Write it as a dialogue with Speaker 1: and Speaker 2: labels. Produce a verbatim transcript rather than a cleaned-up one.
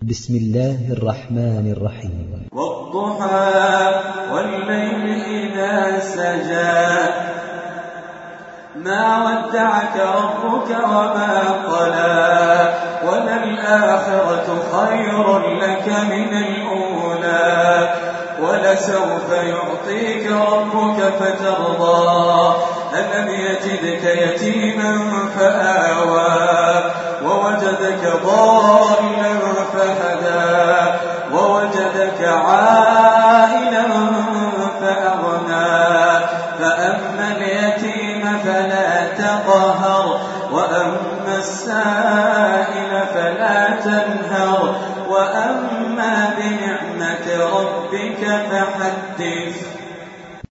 Speaker 1: بسم الله الرحمن الرحيم.
Speaker 2: والضحى والليل إذا سجى ما ودعك ربك وما قلى وللآخرة خير لك من الأولى ولسوف يعطيك ربك فترضى ألم يجدك يتيما فآوى ووجدك ضالا فهدى ووجدك عائلا فأغنى فأما اليتيم فلا تقهر وأما السائل فلا تنهر وأما بنعمة ربك